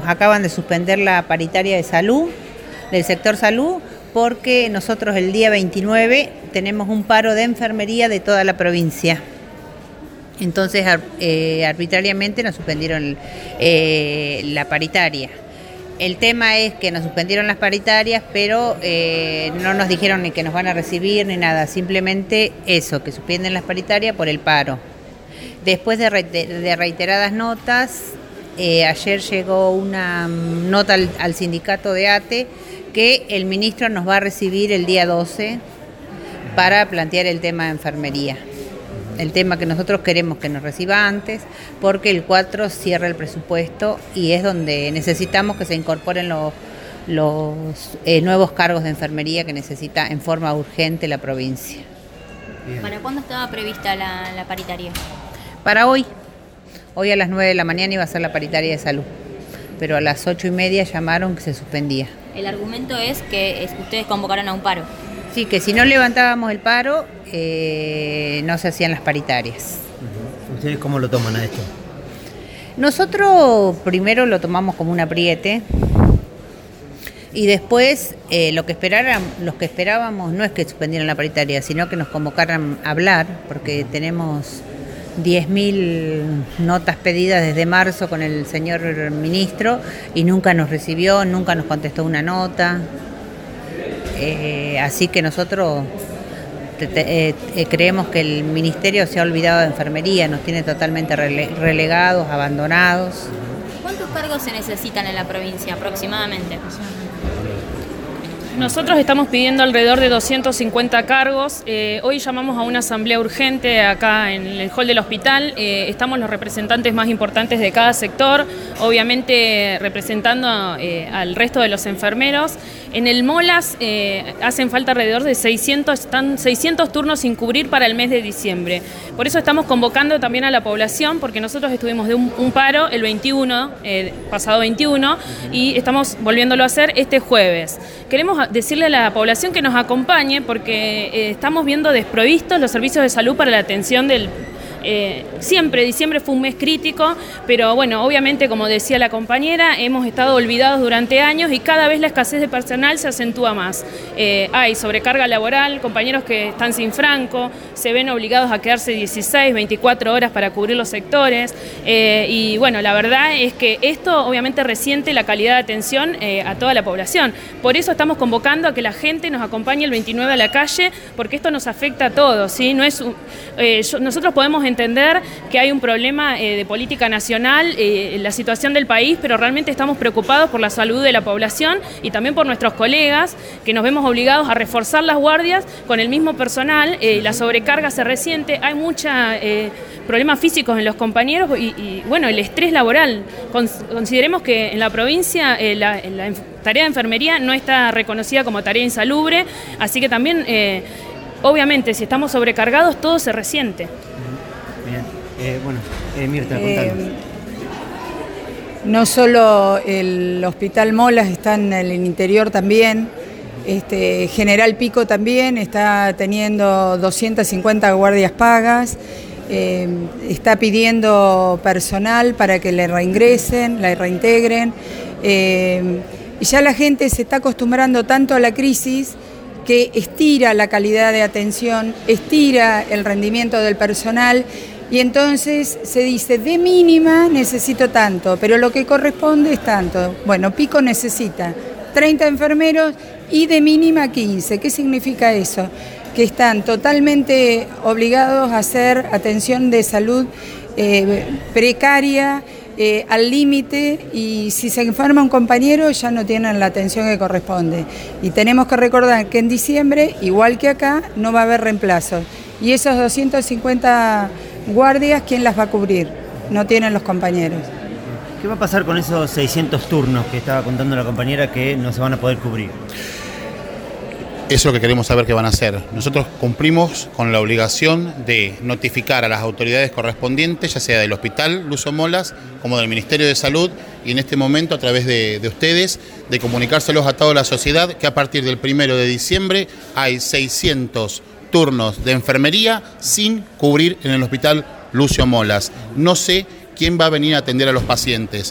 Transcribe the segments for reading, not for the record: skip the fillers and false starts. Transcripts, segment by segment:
nos acaban de suspender la paritaria de salud, del sector salud, porque nosotros el día 29 tenemos un paro de enfermería de toda la provincia. Entonces arbitrariamente nos suspendieron la paritaria. El tema es que nos suspendieron las paritarias, pero no nos dijeron ni que nos van a recibir ni nada, simplemente eso, que suspenden las paritarias por el paro. Después de reiteradas notas, ayer llegó una nota al sindicato de ATE que el ministro nos va a recibir el día 12 para plantear el tema de enfermería. El tema que nosotros queremos que nos reciba antes, porque el 4 cierra el presupuesto y es donde necesitamos que se incorporen los nuevos cargos de enfermería que necesita en forma urgente la provincia. Bien. ¿Para cuándo estaba prevista la paritaria? Para hoy. Hoy a las 9 de la mañana iba a ser la paritaria de salud, pero a las 8:30 llamaron que se suspendía. El argumento es que ustedes convocaron a un paro. Sí, que si no levantábamos el paro, no se hacían las paritarias. ¿Ustedes cómo lo toman a esto? Nosotros primero lo tomamos como un apriete y después los que esperábamos no es que suspendieran la paritaria, sino que nos convocaran a hablar, porque tenemos 10.000 notas pedidas desde marzo con el señor ministro y nunca nos recibió, nunca nos contestó una nota. Así que nosotros creemos que el ministerio se ha olvidado de enfermería, nos tiene totalmente relegados, abandonados. ¿Cuántos cargos se necesitan en la provincia aproximadamente? Nosotros estamos pidiendo alrededor de 250 cargos. Hoy llamamos a una asamblea urgente acá en el hall del hospital. Estamos los representantes más importantes de cada sector, obviamente representando al resto de los enfermeros. En el Molas hacen falta alrededor de 600 turnos sin cubrir para el mes de diciembre. Por eso estamos convocando también a la población, porque nosotros estuvimos de un paro el 21, pasado 21, y estamos volviéndolo a hacer este jueves. Queremos decirle a la población que nos acompañe porque estamos viendo desprovistos los servicios de salud para la atención del... Siempre, diciembre fue un mes crítico, pero bueno, obviamente, como decía la compañera, hemos estado olvidados durante años y cada vez la escasez de personal se acentúa más. Hay sobrecarga laboral, compañeros que están sin franco, se ven obligados a quedarse 16, 24 horas para cubrir los sectores y bueno, la verdad es que esto obviamente resiente la calidad de atención a toda la población. Por eso estamos convocando a que la gente nos acompañe el 29 a la calle, porque esto nos afecta a todos, ¿sí? Nosotros podemos entender que hay un problema de política nacional, la situación del país, pero realmente estamos preocupados por la salud de la población y también por nuestros colegas, que nos vemos obligados a reforzar las guardias con el mismo personal, la sobrecarga se resiente, hay muchos problemas físicos en los compañeros y bueno, el estrés laboral. Consideremos que en la provincia la tarea de enfermería no está reconocida como tarea insalubre, así que también, obviamente, si estamos sobrecargados, todo se resiente. Bien, Mirta, contanos. No solo el Hospital Molas, está en el interior también. General Pico también está teniendo 250 guardias pagas. Está pidiendo personal para que le reingresen, la reintegren. Y ya la gente se está acostumbrando tanto a la crisis que estira la calidad de atención, estira el rendimiento del personal. Y entonces se dice, de mínima necesito tanto, pero lo que corresponde es tanto. Bueno, Pico necesita 30 enfermeros y de mínima 15. ¿Qué significa eso? Que están totalmente obligados a hacer atención de salud precaria, al límite, y si se enferma un compañero ya no tienen la atención que corresponde. Y tenemos que recordar que en diciembre, igual que acá, no va a haber reemplazo. Y esos 250 guardias, ¿quién las va a cubrir? No tienen los compañeros. ¿Qué va a pasar con esos 600 turnos que estaba contando la compañera que no se van a poder cubrir? Eso es lo que queremos saber qué van a hacer. Nosotros cumplimos con la obligación de notificar a las autoridades correspondientes, ya sea del Hospital Lucio Molas como del Ministerio de Salud, y en este momento a través de ustedes, de comunicárselos a toda la sociedad que a partir del 1 de diciembre hay 600 turnos de enfermería sin cubrir en el Hospital Lucio Molas. No sé quién va a venir a atender a los pacientes.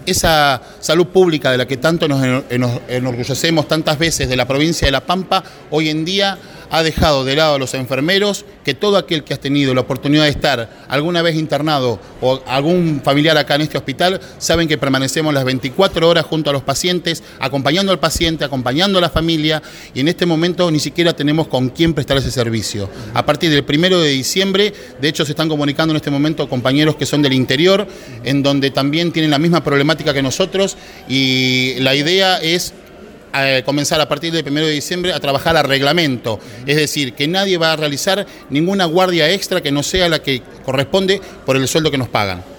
esa salud pública de la que tanto nos enorgullecemos tantas veces de la provincia de La Pampa, hoy en día ha dejado de lado a los enfermeros, que todo aquel que ha tenido la oportunidad de estar alguna vez internado o algún familiar acá en este hospital, saben que permanecemos las 24 horas junto a los pacientes, acompañando al paciente, acompañando a la familia, y en este momento ni siquiera tenemos con quién prestar ese servicio. A partir del 1 de diciembre, de hecho se están comunicando en este momento compañeros que son del interior, en donde también tienen la misma problemática que nosotros, y la idea es comenzar a partir del 1 de diciembre a trabajar a reglamento, es decir, que nadie va a realizar ninguna guardia extra que no sea la que corresponde por el sueldo que nos pagan.